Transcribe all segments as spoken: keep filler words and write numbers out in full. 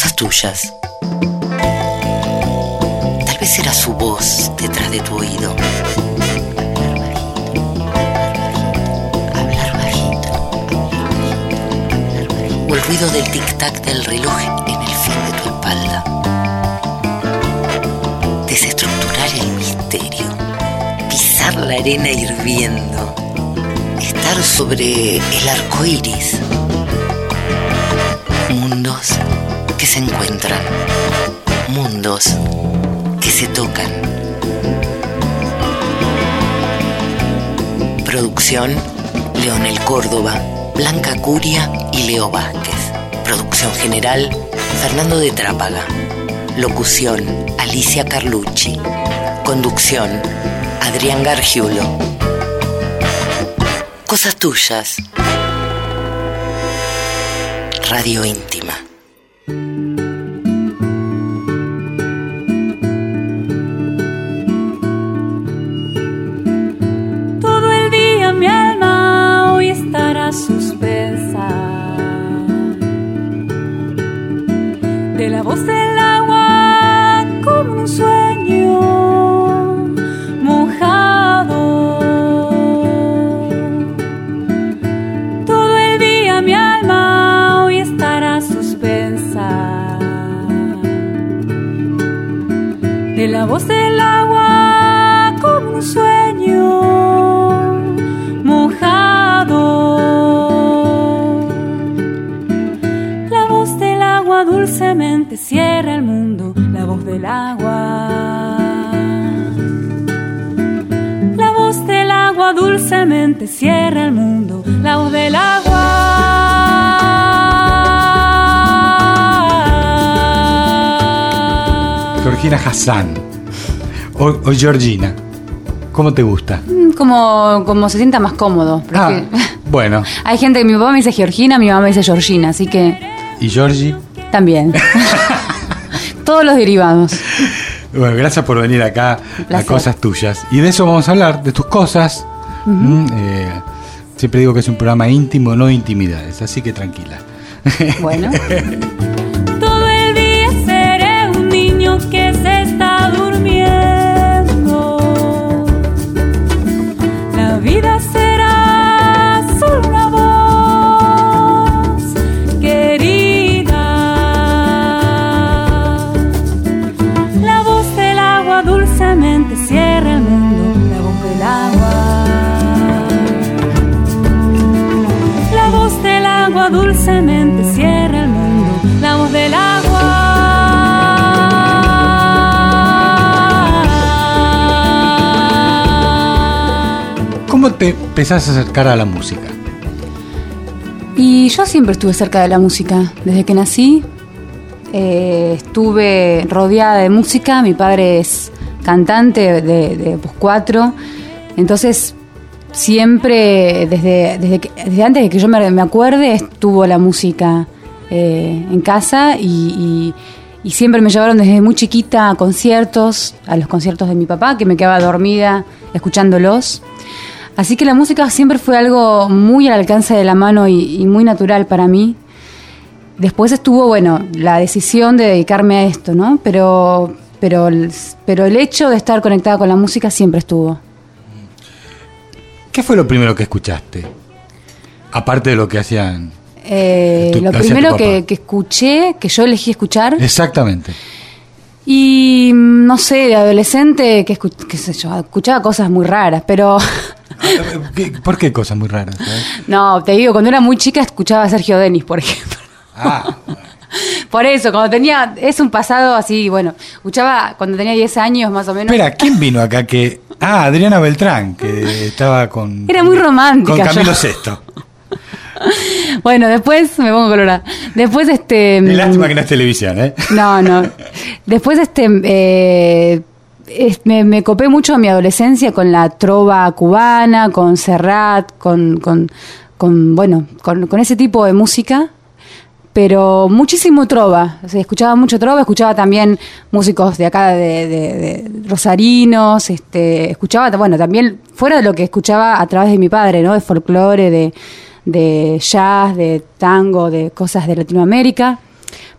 Cosas tuyas. Tal vez era su voz detrás de tu oído. Hablar bajito, hablar bajito. O el ruido del tic-tac del reloj en el fin de tu espalda. Desestructurar el misterio. Pisar la arena hirviendo. Estar sobre el arco iris. Mundos que se encuentran. Mundos que se tocan. Producción: Leonel Córdoba, Blanca Curia y Leo Vázquez. Producción general: Fernando de Trápaga. Locución: Alicia Carlucci. Conducción: Adrián Gargiulo. Cosas tuyas. Radio íntima. Todo el día mi alma hoy estará suspensa de la voz del agua como un sueño mojado. Todo el día mi alma hoy estará suspensa de la voz del agua como un sueño mojado. La voz del agua dulcemente cierra el mundo. La voz del agua. La voz del agua dulcemente cierra el mundo. La voz del agua. Georgina Hassan o, o Georgina, ¿cómo te gusta? Como, como se sienta más cómodo. Ah, bueno. Hay gente que mi papá me dice Georgina, mi mamá me dice Georgina, así que... ¿Y Georgie? También. Todos los derivados. Bueno, gracias por venir acá a Cosas Tuyas. Y de eso vamos a hablar, de tus cosas. Uh-huh. Mm, eh, siempre digo que es un programa íntimo, no de intimidades, así que tranquila. Bueno. Todo el día seré un niño que se está durmiendo. La vida será solo una voz querida. La voz del agua dulcemente cierra el mundo. La voz del agua. La voz del agua dulcemente cierra el mundo. La voz del agua. ¿Cómo te empezás a acercar a la música? Y yo siempre estuve cerca de la música. Desde que nací eh, estuve rodeada de música. Mi padre es cantante de, de Voz cuatro. Entonces siempre, desde, desde, que, desde antes de que yo me, me acuerde, estuvo la música eh, en casa y, y, y siempre me llevaron desde muy chiquita a conciertos, a los conciertos de mi papá, que me quedaba dormida escuchándolos. Así que la música siempre fue algo muy al alcance de la mano y, y muy natural para mí. Después estuvo, bueno, la decisión de dedicarme a esto, ¿no? Pero, pero, pero el hecho de estar conectada con la música siempre estuvo. ¿Qué fue lo primero que escuchaste? Aparte de lo que hacían... Eh, tu, lo primero que, que escuché, que yo elegí escuchar... Exactamente. Y no sé, de adolescente, que escu- qué sé yo, escuchaba cosas muy raras, pero... ¿Por qué cosas muy raras? ¿Sabes? No, te digo, cuando era muy chica escuchaba a Sergio Denis, por ejemplo. Ah. Por eso, cuando tenía... Es un pasado así, bueno, escuchaba cuando tenía diez años más o menos. Espera, ¿quién vino acá que...? Ah, Adriana Beltrán, que estaba con... Era muy romántica. Con Camilo yo. Sesto. Bueno, después me pongo colorada. Después este... Qué lástima que no es televisión, ¿eh? No, no. Después este... Eh, es, me, me copé mucho en mi adolescencia con la trova cubana, con Serrat, con, con, con bueno, con, con ese tipo de música. Pero muchísimo trova, o sea, escuchaba mucho trova, escuchaba también músicos de acá, de, de, de rosarinos, este, escuchaba, bueno, también fuera de lo que escuchaba a través de mi padre, ¿no? De folclore, de, de jazz, de tango, de cosas de Latinoamérica,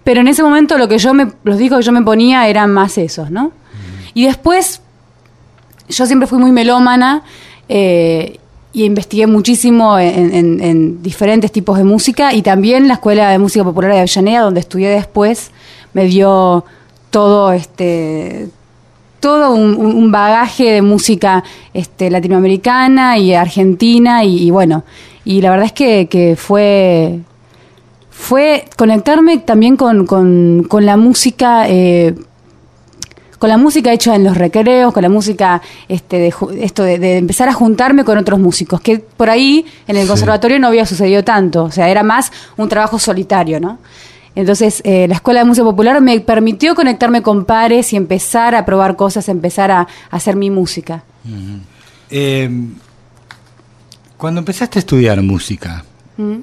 pero en ese momento lo que yo me, los discos que yo me ponía eran más esos, ¿no? Mm. Y después, yo siempre fui muy melómana, eh, y investigué muchísimo en, en, en diferentes tipos de música, y también la Escuela de Música Popular de Avellaneda, donde estudié después, me dio todo este todo un, un bagaje de música este, latinoamericana y argentina, y, y bueno, y la verdad es que, que fue fue conectarme también con, con, con la música eh, con la música hecha en los recreos, con la música este de esto de, de empezar a juntarme con otros músicos, que por ahí en el conservatorio sí. no había sucedido tanto, o sea, era más un trabajo solitario, ¿no? Entonces, eh, la Escuela de Música Popular me permitió conectarme con pares y empezar a probar cosas, empezar a, a hacer mi música. Uh-huh. Eh, cuando empezaste a estudiar música, uh-huh.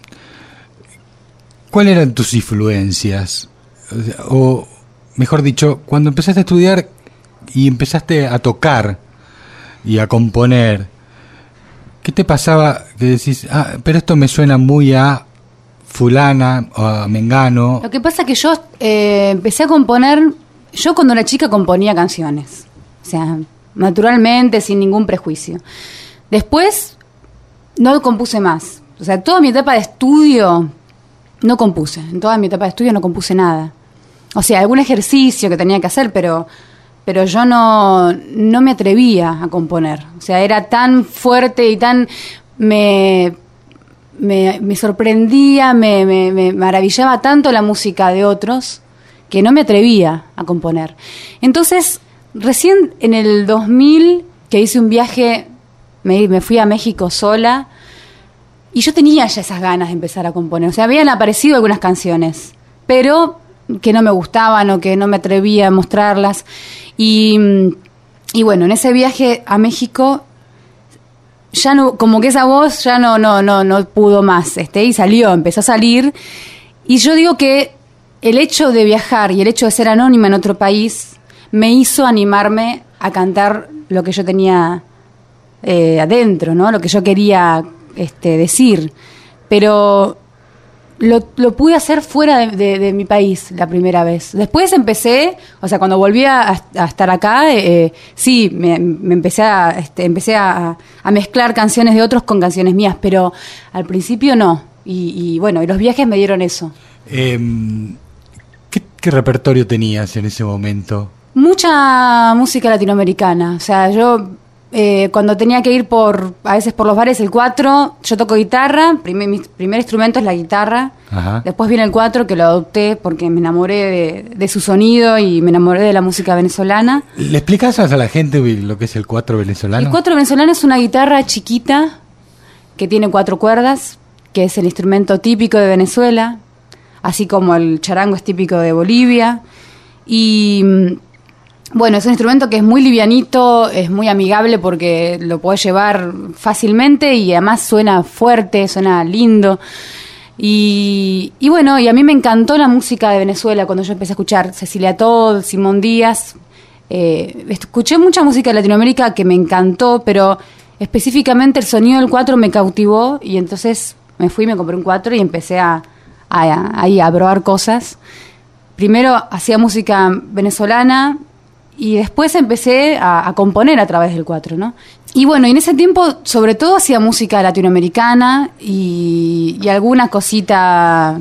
¿cuáles eran tus influencias? O, mejor dicho, cuando empezaste a estudiar y empezaste a tocar y a componer, ¿qué te pasaba que decís, ah, pero esto me suena muy a fulana o a mengano? Lo que pasa es que yo eh, empecé a componer, yo cuando era chica componía canciones, o sea, naturalmente, sin ningún prejuicio. Después no compuse más, o sea, toda mi etapa de estudio no compuse, en toda mi etapa de estudio no compuse nada. O sea, algún ejercicio que tenía que hacer, pero pero yo no, no me atrevía a componer. O sea, era tan fuerte y tan... me me, me sorprendía, me, me, me maravillaba tanto la música de otros que no me atrevía a componer. Entonces, recién en el dos mil, que hice un viaje, me, me fui a México sola, y yo tenía ya esas ganas de empezar a componer. O sea, habían aparecido algunas canciones, pero que no me gustaban o que no me atrevía a mostrarlas. Y, y bueno, en ese viaje a México, ya no, como que esa voz ya no, no, no, no pudo más, este, y salió, empezó a salir. Y yo digo que el hecho de viajar y el hecho de ser anónima en otro país me hizo animarme a cantar lo que yo tenía eh, adentro, ¿no? Lo que yo quería este, decir. Pero lo, lo pude hacer fuera de, de, de mi país la primera vez. Después empecé, o sea, cuando volví a, a estar acá, eh, sí, me, me empecé, a, este, empecé a, a mezclar canciones de otros con canciones mías, pero al principio no. Y, y bueno, y los viajes me dieron eso. Eh, ¿qué, ¿Qué repertorio tenías en ese momento? Mucha música latinoamericana. O sea, yo eh, cuando tenía que ir por a veces por los bares, el cuatro, yo toco guitarra, primer, mi primer instrumento es la guitarra. Ajá. Después viene el cuatro, que lo adopté porque me enamoré de, de su sonido y me enamoré de la música venezolana. ¿Le explicás a la gente lo que es el cuatro venezolano? El cuatro venezolano es una guitarra chiquita que tiene cuatro cuerdas, que es el instrumento típico de Venezuela, así como el charango es típico de Bolivia. Y bueno, es un instrumento que es muy livianito, es muy amigable porque lo podés llevar fácilmente y además suena fuerte, suena lindo. Y, y bueno, y a mí me encantó la música de Venezuela cuando yo empecé a escuchar Cecilia Todd, Simón Díaz. Eh, escuché mucha música de Latinoamérica que me encantó, pero específicamente el sonido del cuatro me cautivó y entonces me fui, me compré un cuatro y empecé a, a, a, a, a probar cosas. Primero hacía música venezolana y después empecé a, a componer a través del cuatro, ¿no? Y bueno, y en ese tiempo sobre todo hacía música latinoamericana y, y alguna cosita,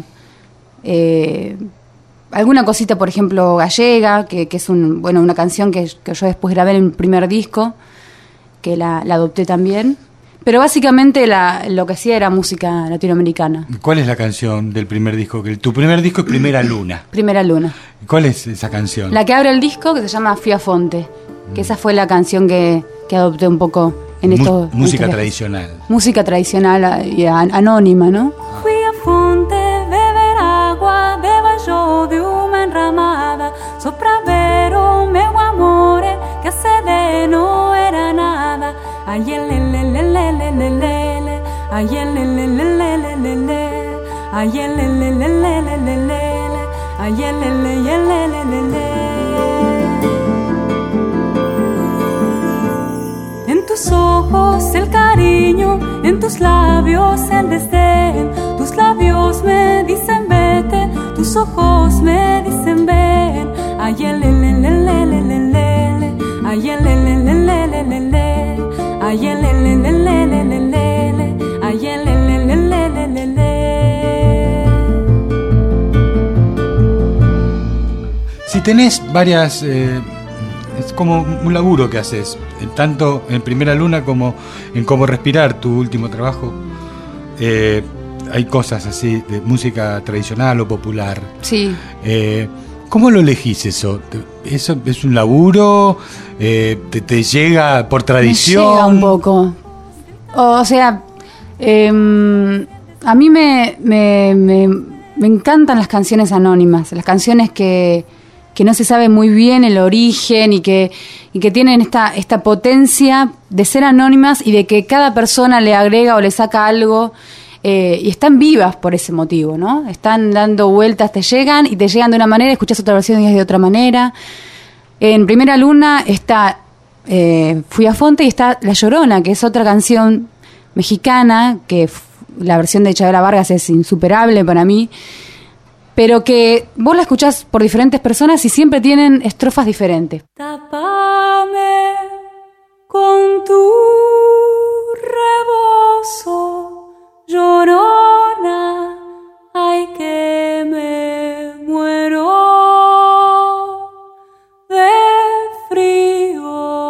eh, alguna cosita, por ejemplo, gallega, que, que es un, bueno, una canción que, que yo después grabé en el primer disco, que la, la adopté también. Pero básicamente la, lo que hacía era música latinoamericana. ¿Cuál es la canción del primer disco? Tu primer disco es Primera Luna. Primera Luna. ¿Cuál es esa canción? La que abre el disco, que se llama Fui a Fonte, que esa fue la canción que, que adopté un poco en esto. Música tradicional. Música tradicional y anónima, ¿no? Fui a Fonte, beber agua, debajo de una enramada, sopravvero meu amore, que hace de no era nada. Ay, el le le le le le le le, ay, el le le le le le le le, ay, el le le le le le le le, ay, el le le le le le le. En tus ojos el cariño, en tus labios el desdén, tus labios me dicen vete, tus tus ojos me dicen ven, ay, el, el, el, el, el, el, el, el, ay, el, el, el, el, el, el, el, ay, el, el, el, el, el, el, el, ay, el, el, el, el, el, el, el. Si tenés varias, eh, es como un laburo que haces, tanto en Primera Luna como en Cómo Respirar, tu último trabajo, eh, hay cosas así de música tradicional o popular. Sí. Eh, ¿Cómo lo elegís eso? ¿Eso es un laburo? Eh, te, ¿Te llega por tradición? Me llega un poco. O sea, eh, a mí me, me, me, me encantan las canciones anónimas, las canciones que, que no se sabe muy bien el origen y que, y que tienen esta, esta potencia de ser anónimas y de que cada persona le agrega o le saca algo. Eh, y están vivas por ese motivo, ¿no? Están dando vueltas, te llegan y te llegan de una manera, escuchas otra versión y es de otra manera. En Primera Luna está eh, Fui a Fonte y está La Llorona, que es otra canción mexicana, que f- la versión de Chabela Vargas es insuperable para mí, pero que vos la escuchás por diferentes personas y siempre tienen estrofas diferentes. Tápame con tu rebozo, Llorona, ay que me muero de frío.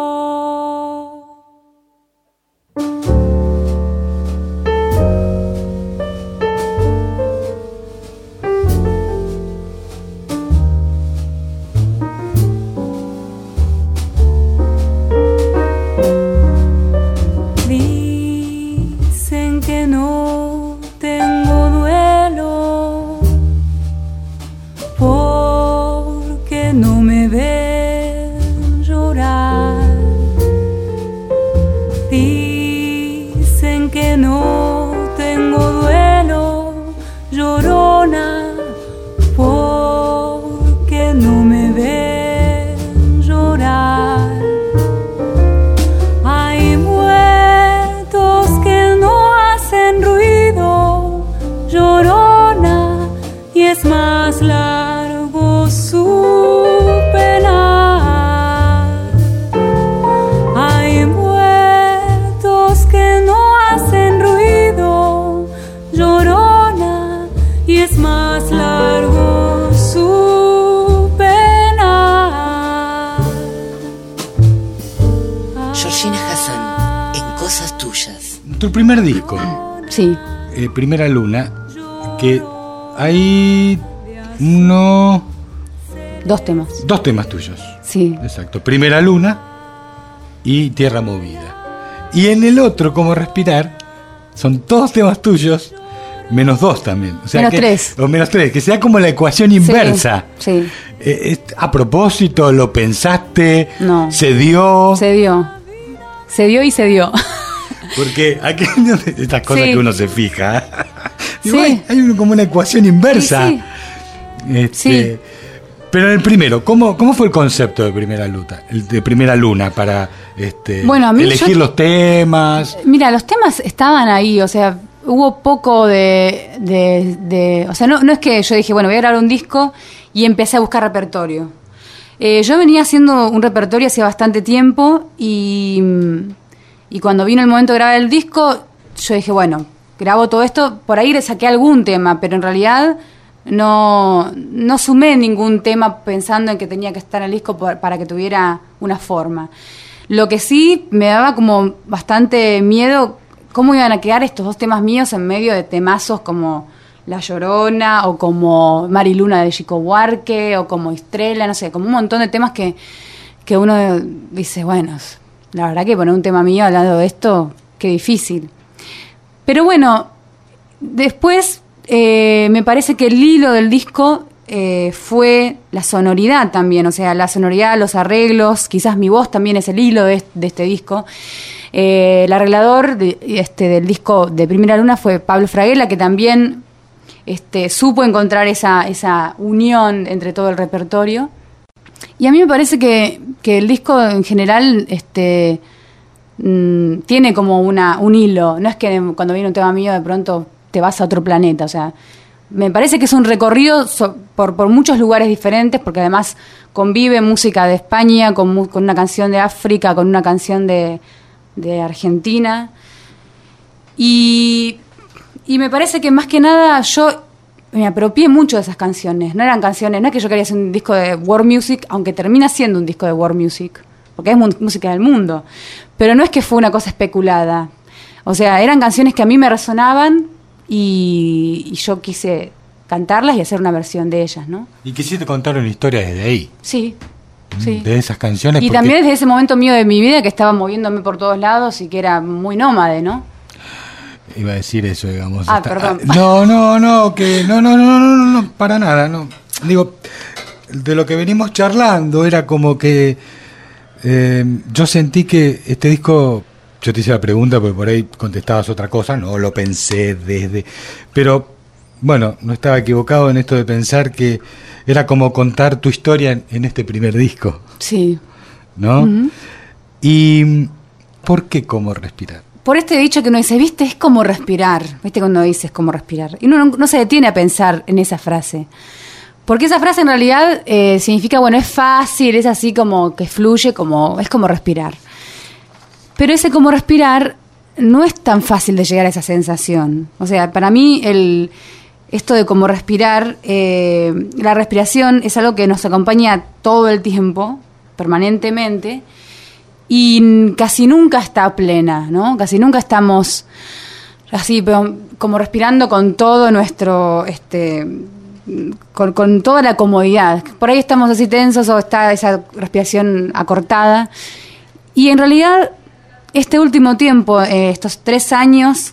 Dicen que no tengo duelo porque no me ven llorar. Dicen que no tengo duelo, Llorona, porque no me ven llorar. Hay muertos que no hacen ruido, Llorona, y es más largo su penar. Hay muertos que no hacen ruido, Llorona, y es más largo su penar. Georgina Hassan, en Cosas Tuyas. Tu primer disco, Sí. eh, Primera Luna, que hay uno, Dos temas. dos temas tuyos. Sí. Exacto, Primera Luna y Tierra Movida. Y en el otro, Cómo Respirar, son todos temas tuyos, menos dos también. O sea Menos que, tres. O menos tres, que sea como la ecuación inversa. Sí. Eh, es- a propósito, ¿lo pensaste? No. ¿Se dio? Se dio. Se dio y se dio. Porque aquí estas cosas Sí. que uno se fija. Sí. Digo, hay, hay un- como una ecuación inversa. Sí, Este, Sí. Pero en el primero, ¿cómo, cómo fue el concepto de Primera Luna? El de Primera Luna para este, Bueno, a mí elegir yo- los temas. Mira, los temas estaban ahí, o sea, hubo poco de... de, de- o sea, no, no es que yo dije, bueno, voy a grabar un disco y empecé a buscar repertorio. Eh, yo venía haciendo un repertorio hace bastante tiempo y, y cuando vino el momento de grabar el disco, yo dije, bueno, grabo todo esto, por ahí le saqué algún tema, pero en realidad no, no sumé ningún tema pensando en que tenía que estar en el disco por- para que tuviera una forma. Lo que sí me daba como bastante miedo cómo iban a quedar estos dos temas míos en medio de temazos como La Llorona o como Mariluna de Chico Buarque o como Estrella, no sé, como un montón de temas que, que uno dice, bueno, la verdad que poner un tema mío hablando de esto, qué difícil. Pero bueno, después eh, me parece que el hilo del disco eh, fue la sonoridad también, o sea, la sonoridad, los arreglos, quizás mi voz también es el hilo de, de este disco. Eh, el arreglador de, este, del disco de Primera Luna fue Pablo Fraguela, que también este, supo encontrar esa, esa unión entre todo el repertorio. Y a mí me parece que, que el disco en general este, mmm, tiene como una, un hilo. No es que cuando viene un tema mío de pronto te vas a otro planeta. O sea, me parece que es un recorrido so- por, por muchos lugares diferentes, porque además convive música de España con, con una canción de África, con una canción de, de Argentina. Y, y me parece que más que nada yo me apropié mucho de esas canciones. No eran canciones, no es que yo quería hacer un disco de world music, aunque termina siendo un disco de world music, porque es mu- música del mundo. Pero no es que fue una cosa especulada. O sea, eran canciones que a mí me resonaban y, y yo quise cantarlas y hacer una versión de ellas, ¿no? Y quisiste contar una historia desde ahí. Sí, sí. De esas canciones. Y porque... también desde ese momento mío de mi vida que estaba moviéndome por todos lados y que era muy nómade, ¿no? Iba a decir eso, digamos. Ah, está... perdón. No, no, no, que no, no, no, no, no, no, para nada, no. Digo, de lo que venimos charlando era como que eh, yo sentí que este disco, yo te hice la pregunta porque por ahí contestabas otra cosa, no lo pensé desde, pero bueno, no estaba equivocado en esto de pensar que era como contar tu historia en, en este primer disco. Sí. ¿No? Uh-huh. ¿Y por qué cómo respirar? Por este dicho que uno dice, viste, es como respirar. Viste cuando dices cómo respirar. Y uno no, no se detiene a pensar en esa frase. Porque esa frase en realidad eh, significa, bueno, es fácil, es así como que fluye, como es como respirar. Pero ese como respirar no es tan fácil de llegar a esa sensación. O sea, para mí el... Esto de cómo respirar, eh, la respiración es algo que nos acompaña todo el tiempo, permanentemente, y casi nunca está plena, ¿no? Casi nunca estamos así, pero como respirando con todo nuestro, este, con, con toda la comodidad. Por ahí estamos así tensos o está esa respiración acortada. Y en realidad, este último tiempo, eh, estos tres años...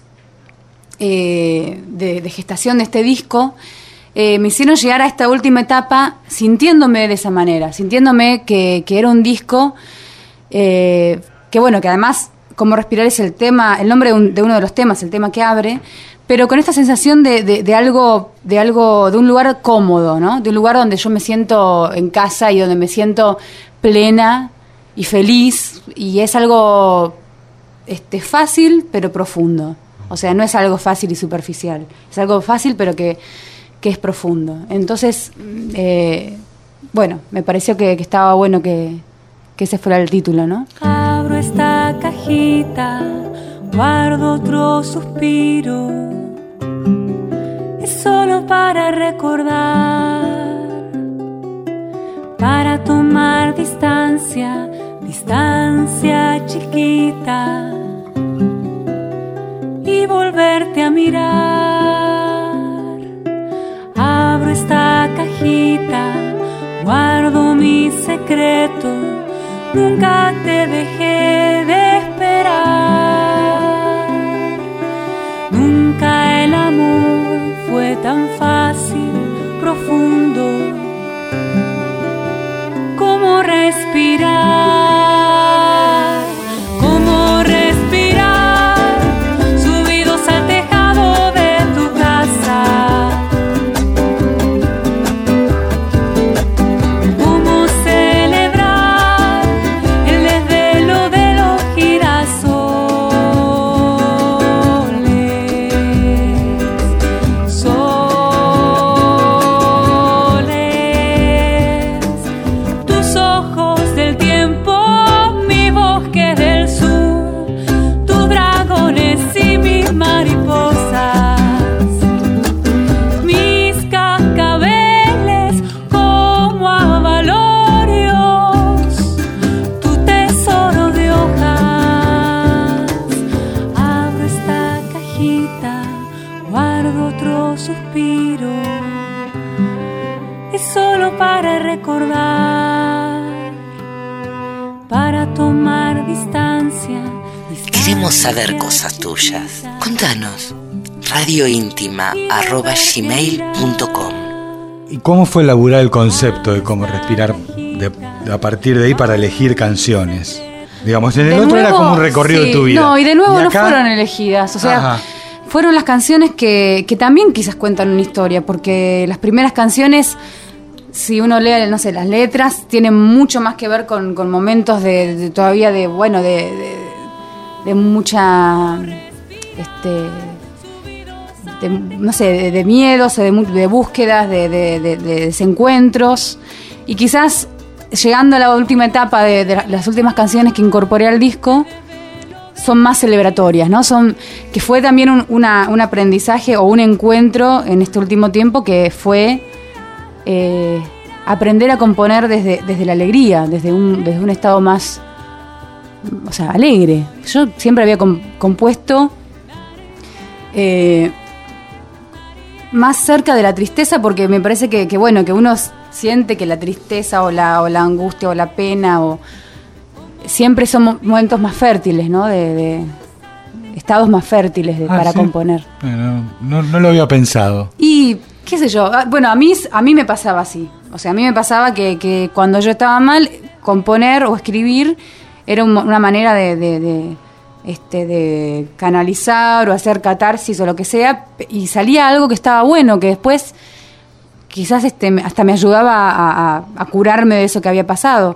Eh, de, de gestación de este disco eh, me hicieron llegar a esta última etapa sintiéndome de esa manera, sintiéndome que, que era un disco eh, que bueno, que además Cómo respirar es el tema, el nombre de, un, de uno de los temas, el tema que abre, pero con esta sensación de, de, de algo, de algo, de un lugar cómodo, ¿no? De un lugar donde yo me siento en casa y donde me siento plena y feliz, y es algo este, fácil pero profundo. O sea, no es algo fácil y superficial. Es algo fácil, pero que, que es profundo. Entonces, eh, bueno, me pareció que, que estaba bueno que, que ese fuera el título, ¿no? Abro esta cajita, guardo otro suspiro. Es solo para recordar, para tomar distancia, distancia chiquita, y volverte a mirar. Abro esta cajita, guardo mi secreto, nunca te dejé de esperar. Nunca el amor fue tan fácil, profundo, como respirar, como respirar. Queremos saber cosas tuyas. Contanos. radioíntima arroba gmail punto com. ¿Y cómo fue elaborar el concepto de cómo respirar de, de a partir de ahí para elegir canciones? Digamos, en el de otro nuevo, era como un recorrido sí, de tu vida. No, y de nuevo ¿Y no acá? fueron elegidas. O sea, Ajá. fueron las canciones que, que también quizás cuentan una historia, porque las primeras canciones, si uno lee, no sé, las letras, tienen mucho más que ver con, con momentos de, de todavía de, bueno, de, de, de mucha, este, de, no sé, de, de miedos, de, de búsquedas, de, de, de, de desencuentros. Y quizás llegando a la última etapa de, de las últimas canciones que incorporé al disco, son más celebratorias, ¿no? Son, que fue también un, una, un aprendizaje o un encuentro en este último tiempo que fue eh, aprender a componer desde, desde la alegría, desde un, desde un estado más, o sea, alegre. Yo siempre había com, compuesto eh, más cerca de la tristeza, porque me parece que, que bueno, que uno siente que la tristeza o la, o la angustia o la pena o siempre son momentos más fértiles, ¿no? De, de estados más fértiles de, ah, para ¿sí? componer. Bueno, no, no lo había pensado. Y qué sé yo, bueno, a mí a mí me pasaba así. O sea, a mí me pasaba que, que cuando yo estaba mal, componer o escribir era un, una manera de, de, de, este, de canalizar o hacer catarsis o lo que sea, y salía algo que estaba bueno, que después quizás este, hasta me ayudaba a, a, a curarme de eso que había pasado.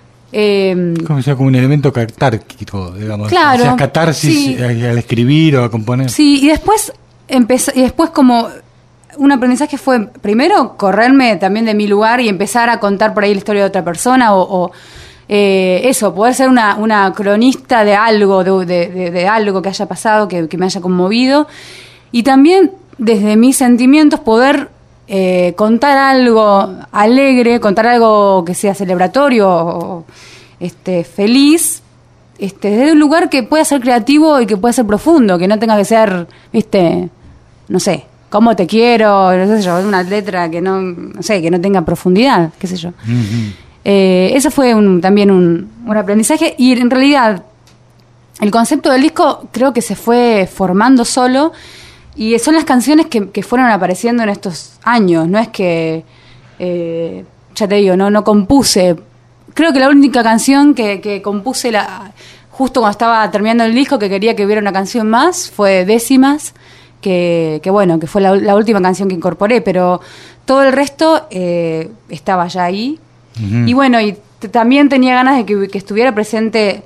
Eh, como sea como un elemento catárquico, digamos. Claro. O sea, catarsis sí. al escribir o a componer. Sí, y después empezó, y después como un aprendizaje fue primero correrme también de mi lugar y empezar a contar por ahí la historia de otra persona o, o eh, eso, poder ser una, una cronista de algo, de, de, de, de algo que haya pasado, que, que me haya conmovido, y también desde mis sentimientos poder Eh, contar algo alegre, contar algo que sea celebratorio o este, feliz, este, desde un lugar que pueda ser creativo y que pueda ser profundo, que no tenga que ser, viste, no sé, cómo te quiero, no sé yo, una letra que no, no sé, que no tenga profundidad, qué sé yo. Uh-huh. Eh, eso fue un, también un, un aprendizaje, y en realidad el concepto del disco creo que se fue formando solo. Y son las canciones que, que fueron apareciendo en estos años. No es que, eh, ya te digo, no no compuse. Creo que la única canción que, que compuse la, justo cuando estaba terminando el disco, que quería que hubiera una canción más, fue Décimas, que, que bueno, que fue la, la última canción que incorporé. Pero todo el resto eh, estaba ya ahí. Uh-huh. Y bueno, y t- también tenía ganas de que, que estuviera presente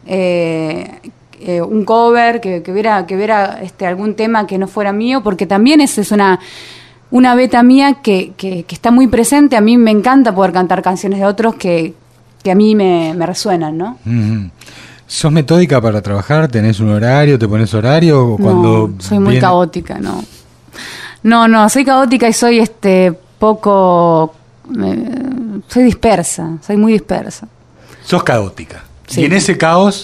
Eh, Eh, un cover, que, que hubiera, que hubiera este, algún tema que no fuera mío, porque también esa es una, una beta mía que, que, que está muy presente. A mí me encanta poder cantar canciones de otros que, que a mí me, me resuenan, ¿no? Mm-hmm. ¿Sos metódica para trabajar? ¿Tenés un horario? ¿Te pones horario? O cuando no, soy muy viene... caótica, no. No, no, soy caótica y soy este poco... Eh, soy dispersa, soy muy dispersa. Sos caótica. Sí. Y en ese caos...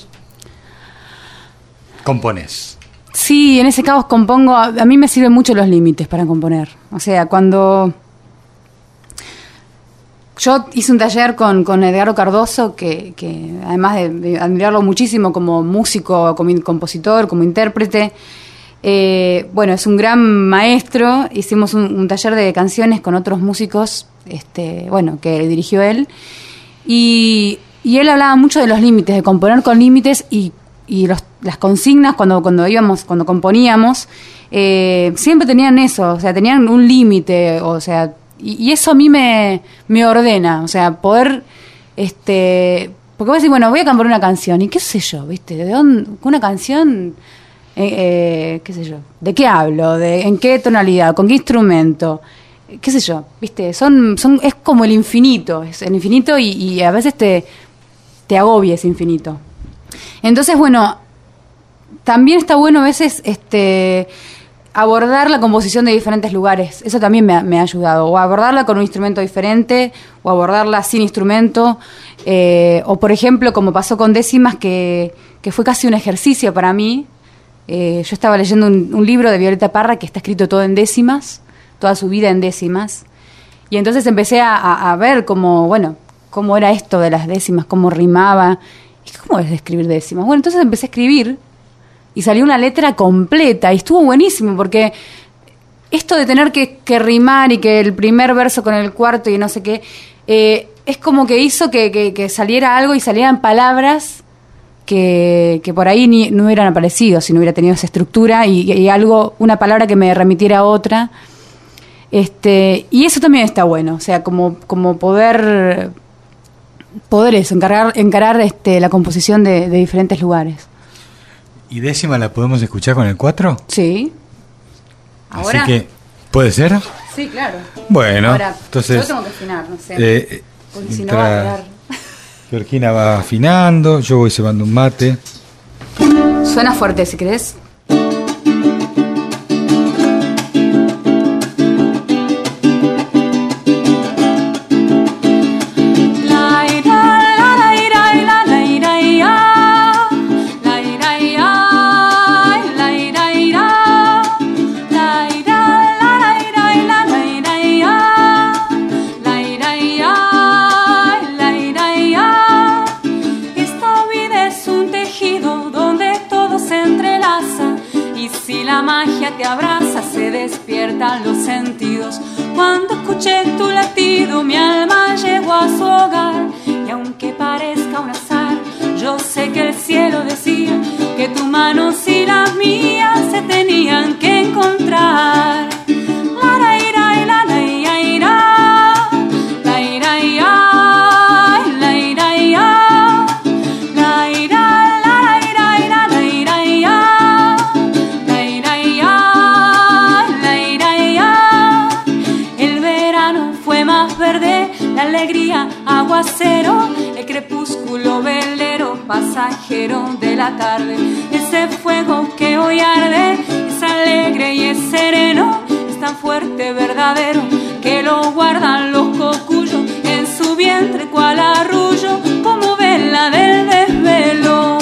componés. Sí, en ese caos compongo. A, a mí me sirven mucho los límites para componer. O sea, cuando yo hice un taller con, con Edgardo Cardoso, que, que además de, de admirarlo muchísimo como músico, como compositor, como intérprete, eh, bueno, es un gran maestro. Hicimos un, un taller de canciones con otros músicos, este, bueno, que dirigió él, y, y él hablaba mucho de los límites, de componer con límites, y y los, las consignas cuando cuando íbamos cuando componíamos eh, siempre tenían eso, o sea, tenían un límite, o sea, y, y eso a mí me, me ordena, o sea, poder este porque vos decís, bueno, voy a componer una canción, y qué sé yo, viste, de dónde una canción eh, eh, qué sé yo, de qué hablo, de en qué tonalidad, con qué instrumento, qué sé yo, viste, son son es como el infinito, es el infinito, y, y a veces te te agobia ese infinito. Entonces, bueno, también está bueno a veces este, abordar la composición de diferentes lugares. Eso también me ha, me ha ayudado. O abordarla con un instrumento diferente, o abordarla sin instrumento. Eh, o, por ejemplo, como pasó con Décimas, que, que fue casi un ejercicio para mí. Eh, yo estaba leyendo un, un libro de Violeta Parra que está escrito todo en décimas, toda su vida en décimas. Y entonces empecé a, a, a ver cómo, bueno, cómo era esto de las décimas, cómo rimaba. ¿Cómo es de escribir décimas? Bueno, entonces empecé a escribir y salió una letra completa y estuvo buenísimo, porque esto de tener que, que rimar y que el primer verso con el cuarto y no sé qué, eh, es como que hizo que, que, que saliera algo y salieran palabras que, que por ahí ni, no hubieran aparecido si no hubiera tenido esa estructura y, y algo, una palabra que me remitiera a otra. Este, y eso también está bueno, o sea, como, como poder... poder eso, encargar, encarar este, la composición de, de diferentes lugares. ¿Y Décima la podemos escuchar con el cuatro? Sí. ¿Ahora? Así que, ¿puede ser? Sí, claro. Bueno, Ahora, entonces... yo tengo que afinar, no sé. Eh, porque si no va a mientras quedar... Georgina va afinando, yo voy cebando un mate. Suena fuerte, si querés. Te abraza, se despiertan los sentidos. Cuando escuché tu latido, mi alma llegó a su hogar. Y aunque parezca un azar, yo sé que el cielo decía que tus manos y las mías se tenían que encontrar. La la ira, la la ira, ira. La ira, ira, la ira, ira. La ira, la ira, ira, la ira, ira. La alegría, aguacero, el crepúsculo velero, pasajero de la tarde. Ese fuego que hoy arde es alegre y es sereno, es tan fuerte, verdadero, que lo guardan los cocuyos en su vientre cual arrullo, como vela del desvelo.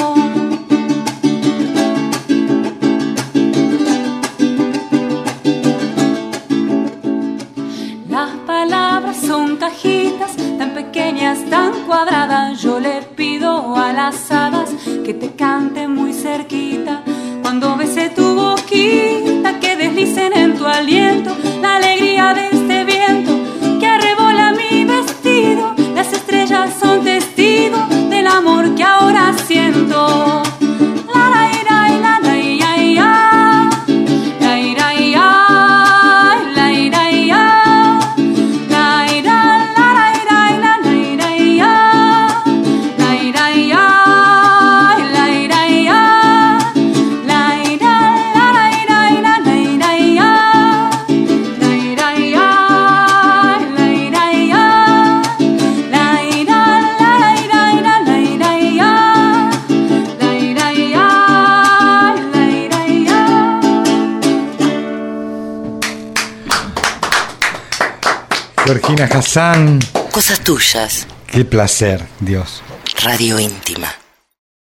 Las palabras son cajitas tan pequeñas, tan cuadradas. Yo le pido a las hadas que te canten muy cerquita. Cuando bese tu boquita, que deslicen en tu aliento la alegría de este viento que arrebola mi vestido. Las estrellas son testigos del amor que ahora siento. La la ira, la la ira, ira. La ira, ira. La ira, ira. Georgina Hassan. Cosas tuyas. Qué placer, Dios. Radio íntima.